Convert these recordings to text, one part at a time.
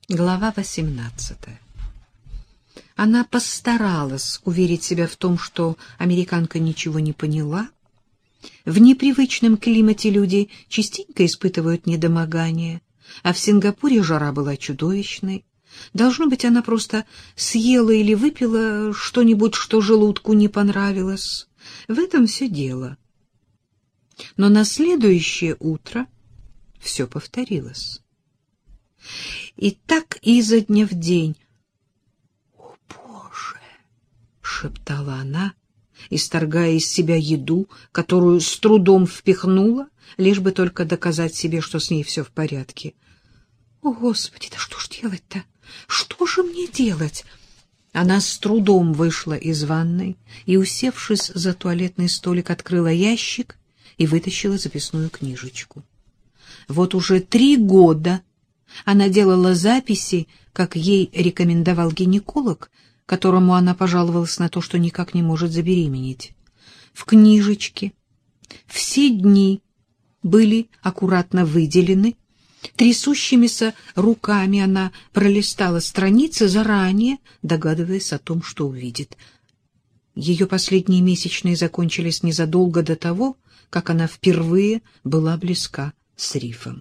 Глава 18. Она постаралась уверить себя в том, что американка ничего не поняла. В непривычном климате люди частенько испытывают недомогание, а в Сингапуре жара была чудовищной. Должно быть, она просто съела или выпила что-нибудь, что желудку не понравилось. В этом все дело. Но на следующее утро все повторилось. И так изо дня в день. «О, Боже!» — шептала она, исторгая из себя еду, которую с трудом впихнула, лишь бы только доказать себе, что с ней все в порядке. «О, Господи, да что ж делать-то? Что же мне делать?» Она с трудом вышла из ванной и, усевшись за туалетный столик, открыла ящик и вытащила записную книжечку. Вот уже 3 года она делала записи, как ей рекомендовал гинеколог, которому она пожаловалась на то, что никак не может забеременеть. В книжечке все дни были аккуратно выделены. Трясущимися руками она пролистала страницы, заранее догадываясь о том, что увидит. Ее последние месячные закончились незадолго до того, как она впервые была близка с Рифом.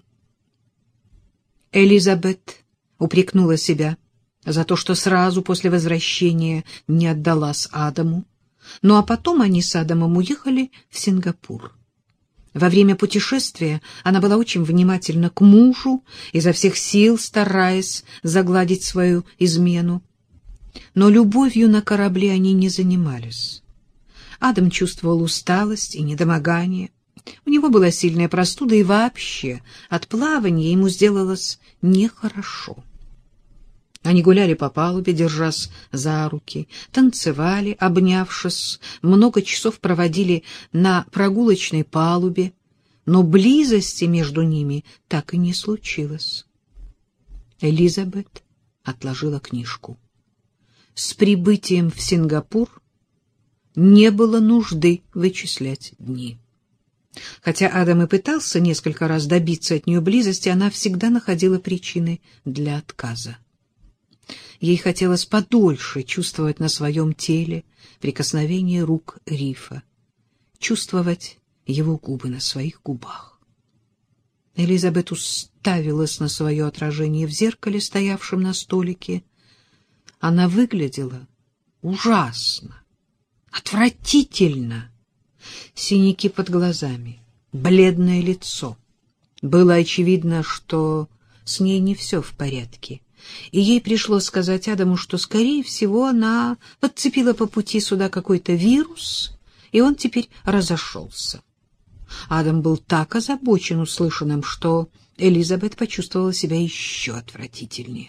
Элизабет упрекнула себя за то, что сразу после возвращения не отдалась Адаму. Ну а потом они с Адамом уехали в Сингапур. Во время путешествия она была очень внимательна к мужу, изо всех сил стараясь загладить свою измену. Но любовью на корабле они не занимались. Адам чувствовал усталость и недомогание. У него была сильная простуда, и вообще от плавания ему сделалось нехорошо. Они гуляли по палубе, держась за руки, танцевали, обнявшись, много часов проводили на прогулочной палубе, но близости между ними так и не случилось. Элизабет отложила книжку. С прибытием в Сингапур не было нужды вычислять дни. Хотя Адам и пытался несколько раз добиться от нее близости, она всегда находила причины для отказа. Ей хотелось подольше чувствовать на своем теле прикосновение рук Рифа, чувствовать его губы на своих губах. Элизабет уставилась на свое отражение в зеркале, стоявшем на столике. Она выглядела ужасно, отвратительно. Синяки под глазами, бледное лицо. Было очевидно, что с ней не все в порядке, и ей пришлось сказать Адаму, что, скорее всего, она подцепила по пути сюда какой-то вирус, и он теперь разошелся. Адам был так озабочен услышанным, что Элизабет почувствовала себя еще отвратительнее.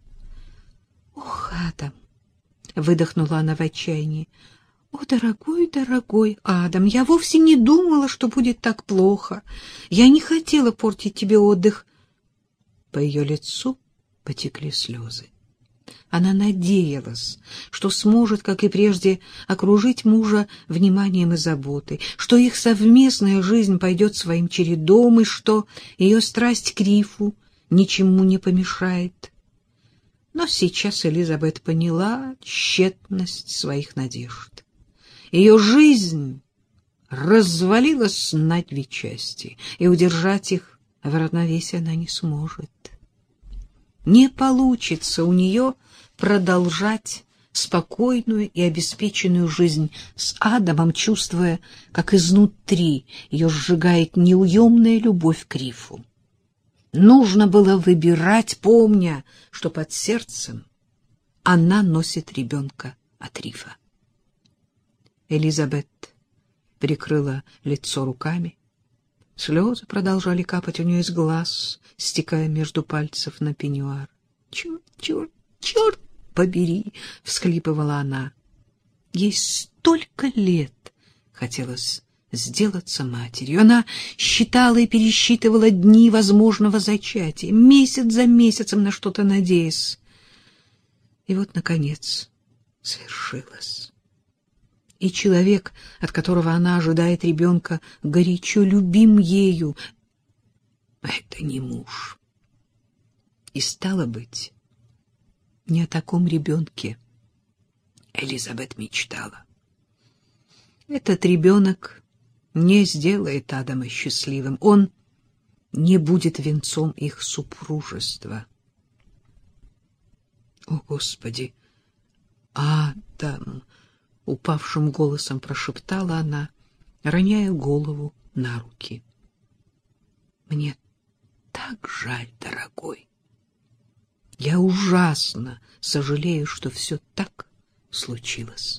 «Ох, Адам!» — выдохнула она в отчаянии. «О, дорогой, дорогой Адам, я вовсе не думала, что будет так плохо. Я не хотела портить тебе отдых». По ее лицу потекли слезы. Она надеялась, что сможет, как и прежде, окружить мужа вниманием и заботой, что их совместная жизнь пойдет своим чередом и что ее страсть к Рифу ничему не помешает. Но сейчас Элизабет поняла тщетность своих надежд. Ее жизнь развалилась на 2 части, и удержать их в равновесии она не сможет. Не получится у нее продолжать спокойную и обеспеченную жизнь с Адамом, чувствуя, как изнутри ее сжигает неуемная любовь к Рифу. Нужно было выбирать, помня, что под сердцем она носит ребенка от Рифа. Элизабет прикрыла лицо руками. Слезы продолжали капать у нее из глаз, стекая между пальцев на пеньюар. «Черт, черт, черт побери!» — всхлипывала она. Ей столько лет хотелось сделаться матерью. Она считала и пересчитывала дни возможного зачатия, месяц за месяцем на что-то надеясь. И вот, наконец, свершилось. И человек, от которого она ожидает ребенка, горячо любим ею, это не муж. И стало быть, Не о таком ребенке Элизабет мечтала. Этот ребенок не сделает Адама счастливым. Он не будет венцом их супружества. О, Господи! Адам! — упавшим голосом прошептала она, роняя голову на руки. Мне так жаль, дорогой. Я ужасно сожалею, что все так случилось.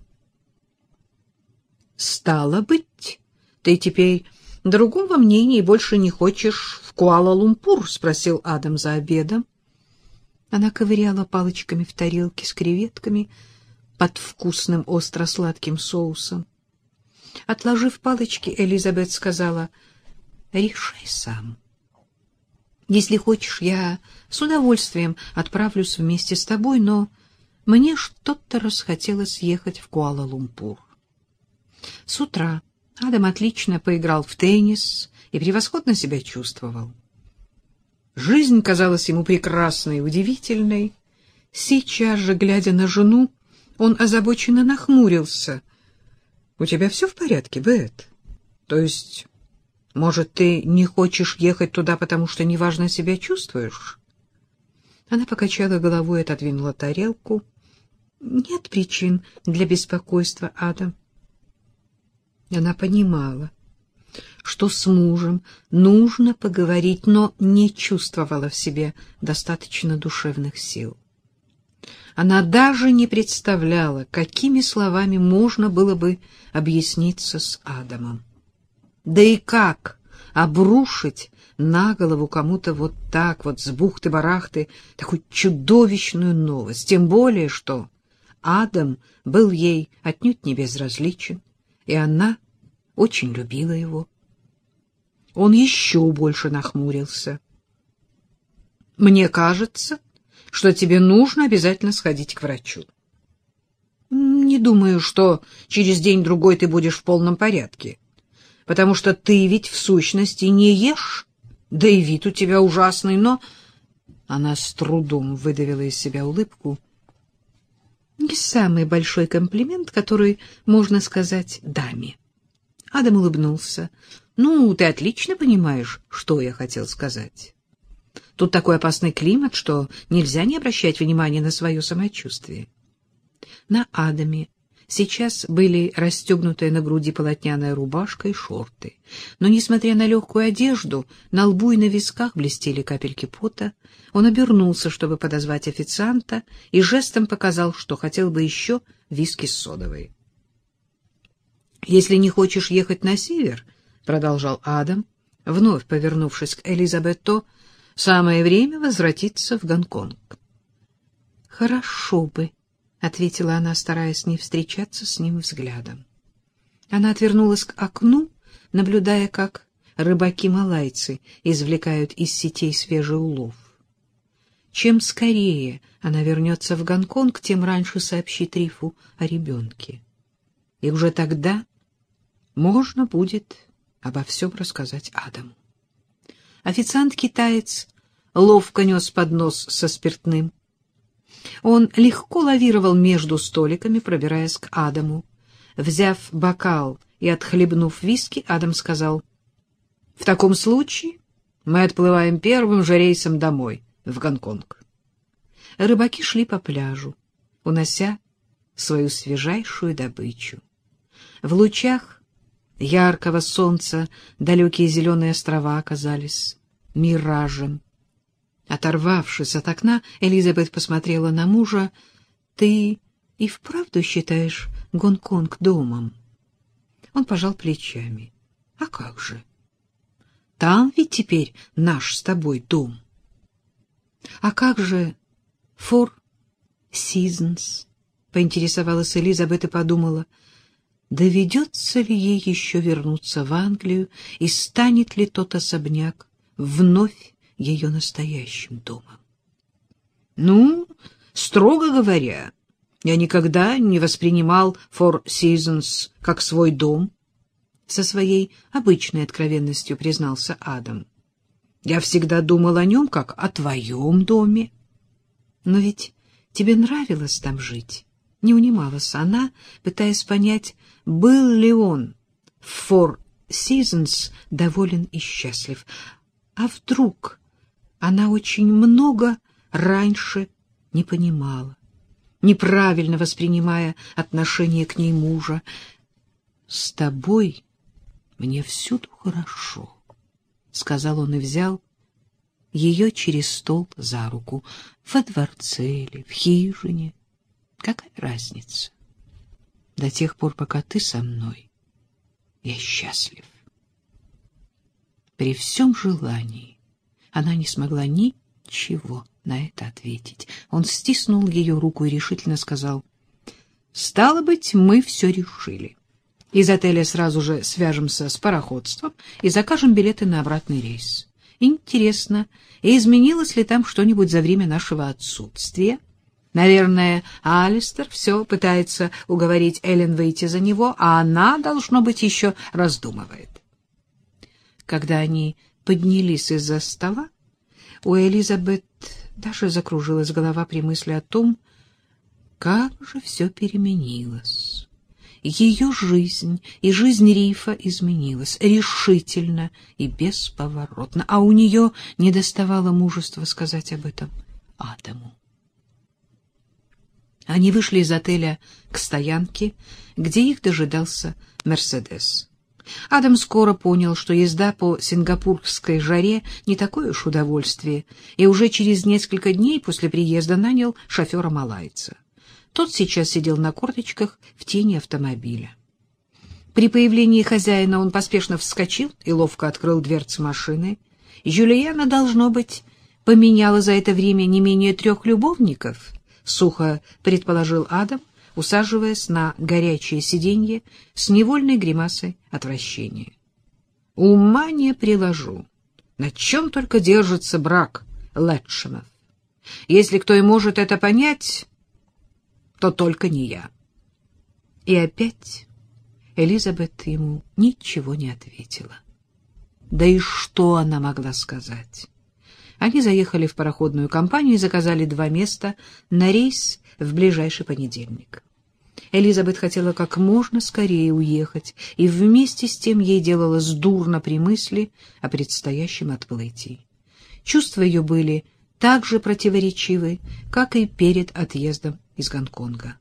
Стало быть, ты теперь другого мнения и больше не хочешь в Куала-Лумпур? — спросил Адам за обедом. Она ковыряла палочками в тарелке с креветками под вкусным остро-сладким соусом. Отложив палочки, Элизабет сказала: решай сам. Если хочешь, я с удовольствием отправлюсь вместе с тобой, но мне что-то расхотелось ехать в Куала-Лумпур. С утра Адам отлично поиграл в теннис и превосходно себя чувствовал. Жизнь казалась ему прекрасной и удивительной. Сейчас же, глядя на жену, он озабоченно нахмурился. — У тебя все в порядке, Бет? То есть, может, ты не хочешь ехать туда, потому что неважно себя чувствуешь? Она покачала головой и отодвинула тарелку. — Нет причин для беспокойства, Адам. Она понимала, что с мужем нужно поговорить, но не чувствовала в себе достаточно душевных сил. Она даже не представляла, какими словами можно было бы объясниться с Адамом. Да и как обрушить на голову кому-то вот так вот с бухты-барахты такую чудовищную новость, тем более что Адам был ей отнюдь не безразличен, и она очень любила его. Он еще больше нахмурился. — Мне кажется, что тебе нужно обязательно сходить к врачу. Не думаю, что через день-другой ты будешь в полном порядке, потому что ты ведь в сущности не ешь, да и вид у тебя ужасный, но... Она с трудом выдавила из себя улыбку. Не самый большой комплимент, который можно сказать даме. Адам улыбнулся. Ну, ты отлично понимаешь, что я хотел сказать. Тут такой опасный климат, что нельзя не обращать внимания на свое самочувствие. На Адаме сейчас были расстегнутая на груди полотняная рубашка и шорты. Но, несмотря на легкую одежду, на лбу и на висках блестели капельки пота. Он обернулся, чтобы подозвать официанта, и жестом показал, что хотел бы еще виски с содовой. «Если не хочешь ехать на север, — продолжал Адам, вновь повернувшись к Элизабет, — то самое время возвратиться в Гонконг». «Хорошо бы», — ответила она, стараясь не встречаться с ним взглядом. Она отвернулась к окну, наблюдая, как рыбаки-малайцы извлекают из сетей свежий улов. Чем скорее она вернется в Гонконг, тем раньше сообщит Рифу о ребенке. И уже тогда можно будет обо всем рассказать Адаму. Официант-китаец ловко нес поднос со спиртным. Он легко лавировал между столиками, пробираясь к Адаму. Взяв бокал и отхлебнув виски, Адам сказал: «В таком случае мы отплываем первым же рейсом домой, в Гонконг». Рыбаки шли по пляжу, унося свою свежайшую добычу. В лучах яркого солнца далекие зеленые острова оказались миражем. Оторвавшись от окна, Элизабет посмотрела на мужа. — Ты и вправду считаешь Гонконг домом? Он пожал плечами. — А как же? Там ведь теперь наш с тобой дом. — А как же Four Seasons? — поинтересовалась Элизабет и подумала, доведется ли ей еще вернуться в Англию и станет ли тот особняк вновь ее настоящим домом. Ну, строго говоря, я никогда не воспринимал Four Seasons как свой дом, со своей обычной откровенностью признался Адам. Я всегда думал о нем как о твоем доме. Но ведь тебе нравилось там жить? Не унималась она, пытаясь понять, был ли он в Four Seasons доволен и счастлив. А вдруг она очень много раньше не понимала, неправильно воспринимая отношение к ней мужа. «С тобой мне всюду хорошо», — сказал он и взял ее через стол за руку. «Во дворце или в хижине, какая разница? До тех пор, пока ты со мной, я счастлив». При всем желании она не смогла ничего на это ответить. Он стиснул ее руку и решительно сказал: «Стало быть, мы все решили. Из отеля сразу же свяжемся с пароходством и закажем билеты на обратный рейс. Интересно, изменилось ли там что-нибудь за время нашего отсутствия? Наверное, Алистер все пытается уговорить Эллен выйти за него, а она, должно быть, еще раздумывает». Когда они поднялись из-за стола, у Элизабет даже закружилась голова при мысли о том, как же все переменилось. Ее жизнь и жизнь Рифа изменилась решительно и бесповоротно, а у нее недоставало мужества сказать об этом Адаму. Они вышли из отеля к стоянке, где их дожидался «Мерседес». Адам скоро понял, что езда по сингапурской жаре не такое уж удовольствие, и уже через несколько дней после приезда нанял шофера-малайца. Тот сейчас сидел на корточках в тени автомобиля. При появлении хозяина он поспешно вскочил и ловко открыл дверцу машины. Жюльена, должно быть, поменяла за это время не менее 3 любовников, сухо предположил Адам, усаживаясь на горячее сиденье с невольной гримасой отвращения. «Ума не приложу, на чем только держится брак Лэтчемов. Если кто и может это понять, то только не я». И опять Элизабет ему ничего не ответила. Да и что она могла сказать? Они заехали в пароходную компанию и заказали 2 места на рейс в ближайший понедельник. Элизабет хотела как можно скорее уехать, и вместе с тем ей делалось дурно при мысли о предстоящем отплытии. Чувства ее были так же противоречивы, как и перед отъездом из Гонконга.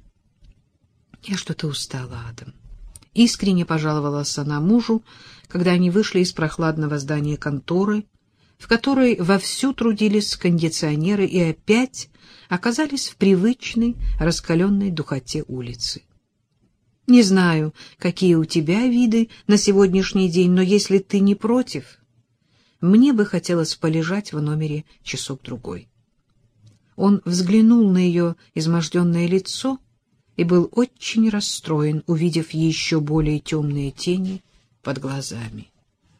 «Я что-то устала, Адам», — искренне пожаловалась она мужу, когда они вышли из прохладного здания конторы, в которой вовсю трудились кондиционеры, и опять оказались в привычной раскаленной духоте улицы. «Не знаю, какие у тебя виды на сегодняшний день, но если ты не против, мне бы хотелось полежать в номере часок-другой». Он взглянул на ее изможденное лицо и был очень расстроен, увидев еще более темные тени под глазами.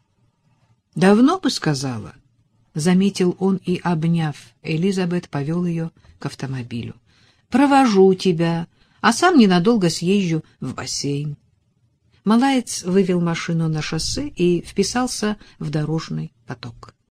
«Давно бы сказала», — заметил он и, обняв Элизабет, повел ее к автомобилю. «Провожу тебя, а сам ненадолго съезжу в бассейн». Малаец вывел машину на шоссе и вписался в дорожный поток.